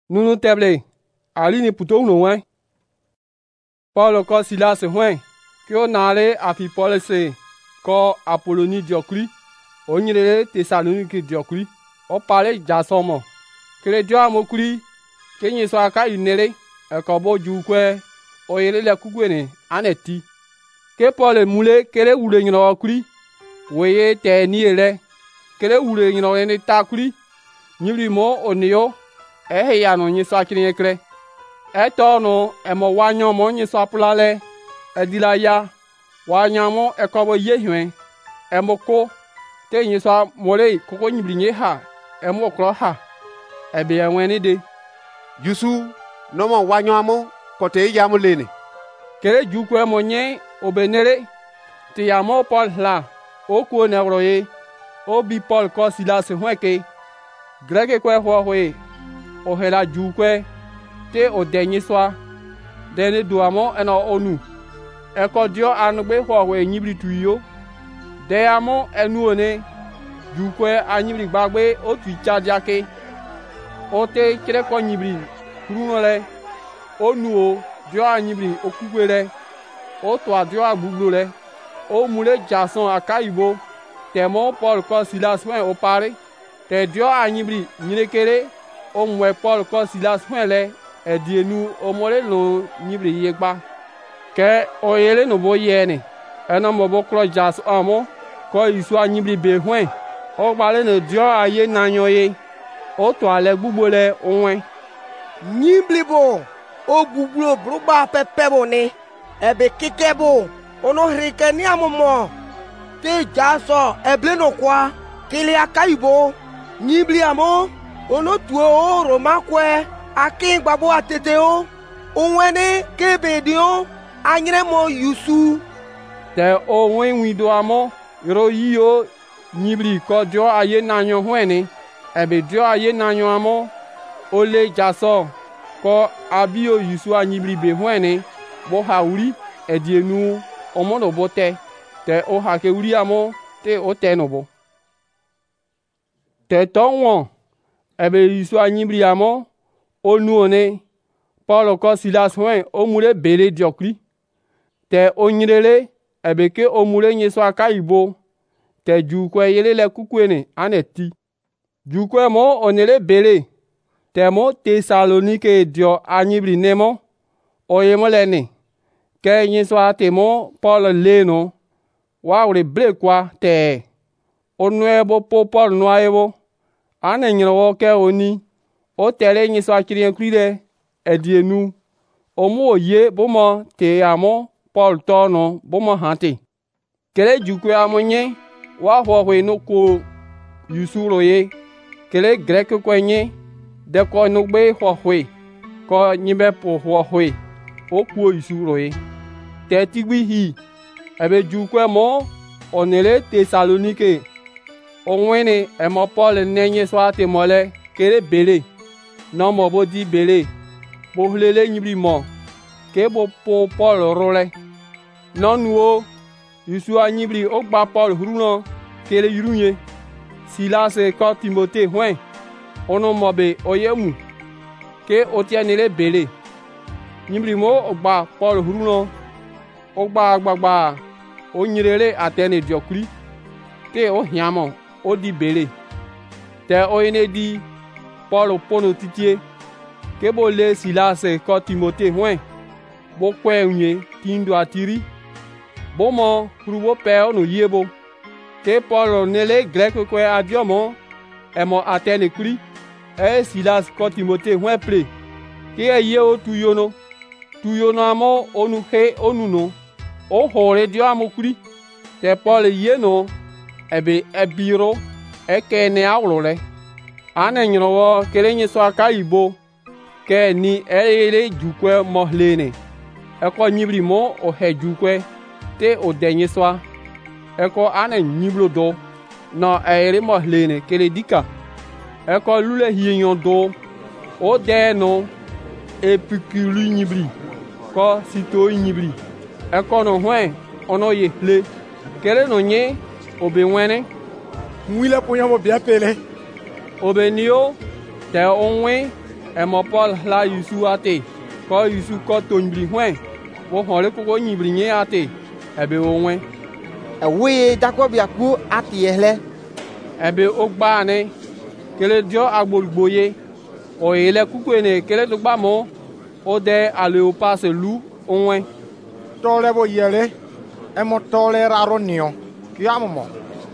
Nunu teble ali ni puto no wen. Paul ko Silas wen ki o nale afi Paul se ko Apoloni Diocli o nyire Thessaloniki Diocli o pale Jason mo kele dio amokuli ke nyi so aka yunere e ko bo ju kwe o yele le kugwene aneti ke Paul mule kele wule nyino kuli weye te ni ele kele wule nyino ni ta kuli nyibri mo onio he ya no nyi so akini ekre e to no e mo wanyo mo nyi so apulale e dila ya wanya mo e ko bo ye hwen e mo ko te nyi so mole koko nyibri nye ha e mo kro ha e be enweni de Yusu no mo wanyo amo ko te ya mo lene kele ju kwe mo nye obenere ti ya mo Paul la o ko ne roye o bi Paul ko Silas hweke greke kwe hwe o hela ju kwe te o denyi swa deni duamo eno onu e ko dio anugbe hwe nyibri tuyo de amo enu one ju kwe anyibri gbagbe o tu chadiake o te kire ko nyibri kurunole onu o dio anyibri okugwere o to adio agbugbole o mule Jason akaibo temo Paul ko Silas wen o pare te dio anyibri nyinekere o mwe Paul ko Silas wen le edienu o mole lo nyibri yegba ke o yele no bo yene eno mo bo kro Jason amo ko isu anyibri be wen o gbale no dio aye nanyoye o to ale gbugbole onwen Nyiblibo o gbugbo brugba pepebo ni ebe kikebo ono hrike ni amomo te Jason eble no kwa kele akaibo nyibli amo ono tuo o roma kwe akin gbabo atete o onwene kebedio anyre mo Yusu te o wen wido amo ro yio nyibli ko dio aye nanyo hwene ebe dio aye nanyo amo ole Jason ko abio Yusu anyibli be hwene bo hauri edienu omono bote te o hake uri amo te o te no bo te tonwo ebe Yusu anyibli amo onu one Paul ko Silas hwen o mure bele Diocli te o nyirele ebe ke o mure nyeso akaibo te ju kwe yele le kukwene aneti ju kwe mo onele bele te mo Thessalonike dio anyibli nemo o yemo lene ke nyeso atemo Paul leno wa ure ble kwa te onuebo po Paul noaebo ane nyiro ke oni o tere nyeso akiri krire edienu o mo ye bomo te amo Paul tono bomo hante kele jukwe amonye wa hwe no ko Yusu roye kele grek kwenye de ko no gbe hwe ko nyibe po hwe o ku Yusu roye te tigbi hi ebe jukwe mo onele Thessalonike onwene e mo Paul nenye so ate mole kele bele no mo bo di bele bo hulele nyibri mo ke bo po Paul role no nuo Yusu anyibri o gba Paul huruno kele yurunye Silas ko Timote hwen ono mobe oyemu ke otienele bele nyibri mo o gba Paul huruno o gba agbagba o nyirele Atene Diocli te o hiamo o di bele te o ene di Paul pono titie ke bo le Silas ko Timote hwen bo kwe unye tindo atiri bo mo krubo pe ono yebo ke Paul nele grek kwe adiomo e mo Atene kri e Silas ko Timote hwen pre ke ye o tuyono amo onu he onuno o hore dio amokuri te Paul ye no ebe ebiro eke ne awrole ane nyrowo kele nyeso akaibo ke ni ele jukwe mohlene eko nyibri mo o he jukwe te o denye swa eko ane nyiblo do no ere mohlene kele dika eko lule hiyon do o de no epikulu nyibri ko sito nyibri eko no hwen ono ye hle kele no nye obe wene mwile ponya mo bia pele obe nio te onwe emo Paul la Yusu ate ko Yusu ko tonbri hwen wo hore ko nyibri nye ate ebe onwe ewe Jacob yaku ati ehle ebe ogba ne kele dio agbolugboye o ele kukwene kele to gba mo o de ale o passe lu onwe tole bo yele emo tole raro nio ki amomo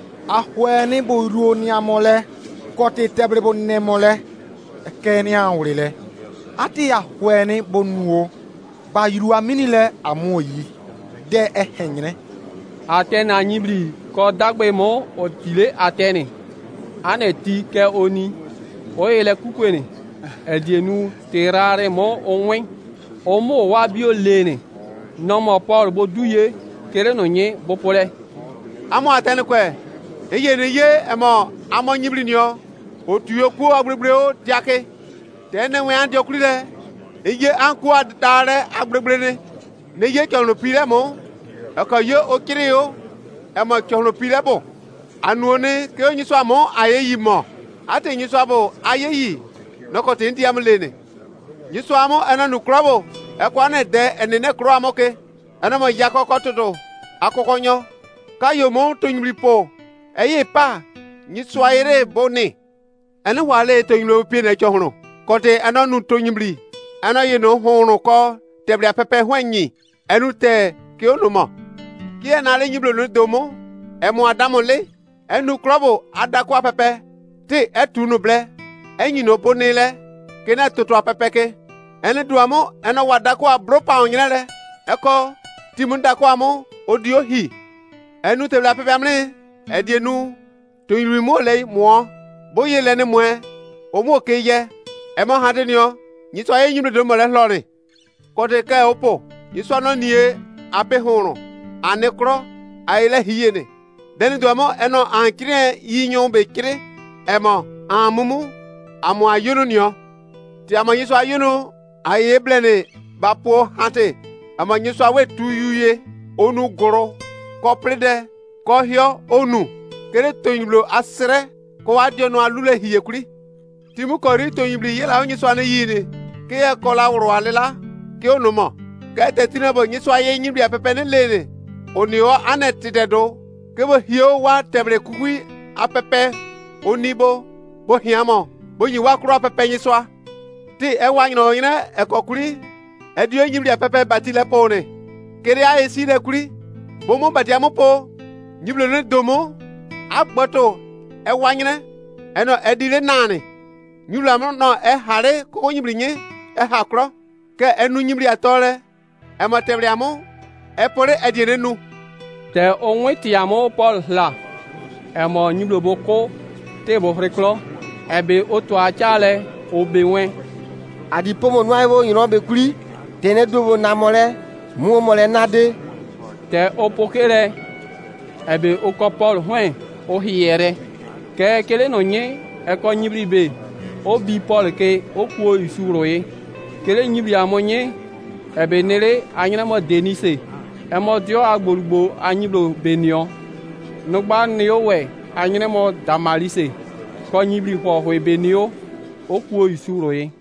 ahweni bo ruo ni amole kote tebre bo nemole keni anwrile ati ahweni bo nuo ba yiru amini le amoyi de ehenyne atene anyibri ko dagbe mo o tile atene aneti ke oni o ele kukwene edienu terare mo onwe o mo wa bi o lene no mo Paul bo duye kere no nye bo pole amo atene kwe eye ne ye emo amo nyibri ni o tuyo ku agbregbre o diake tene we an diokuri le eye anku adare agbregbre ne ye chono pile mo aka ye o kire o emo chono pile bo anu ne ke onyi so amo ayeyi mo ate nyi so abo ayeyi noko te ndi amlene nyi so amo enanu krobo ekwa ne de enene kro amoke enamo yakoko todo akokonyo kayo mo tonyri po eye pa nyi so ayere boni ene wale tonylo pi ne chohunu kote enanu tonyri anaye no hunu ko tebra pepe hwanyi enu te ke onumo ki enale nyiblo no domo emo adamole enu krobo adakwa pepe ti etunu ble enyi no bonile kena toto pepe ke ene duamo eno wadakwa bropa onyele eko timunda kwa mo odio hi enu te bla pepe amne edienu to yiri mo le mo boye le ne mo o mo ke ye e mo hade ni o nyi so ye nyim do mo le lori ko te ka opo nyi so no nie ape hunu anekro ayele hiyene deni duamo eno ankire yinyo be kire emo amumu amo ayunu ni o ti amo nyi so ayunu aye blene bapo hate amo nyi so awe tu yuye onu goro ko prede ko hio onu kere tonyiblo asre ko wadio no alule hiyekuri timu kori tonyibli yela onyi so ane yini ke ya kola woro alela ke onumo ke tetina bo nyi so aye nyibli apepe ne lene oni o anetide do ke bo hio wa tebre kukui apepe onibo bo hiamo bo yi wa kro apepe nyi so ti e wa nyino yina e kokuri e dio nyibli apepe batile pone kere a esi le kuri bo mo batiamo po nyiblo ne domo agboto e wanyene eno edile nane nyula no e hare ko nyibli nye e hakro ke enu nyibli atole e motebriamo e pore edine nu te onwe ti amo Paul la e mo nyiblo boko te bo reklo ebe oto achale obewen adi pomo no ayo yino be kuri tene dobo namole mu mole nade te opokere ebe oko Paul hwen o hiere ke kele no nye e ko nyibri be o bi Paul ke o ku isuro ye kele nyibri amonye ebe nere anyina mo denise e mo dio agbolugbo anyiblo benio no gba ni o we anyina mo damalise ko nyibri ho ho benio o ku isuro ye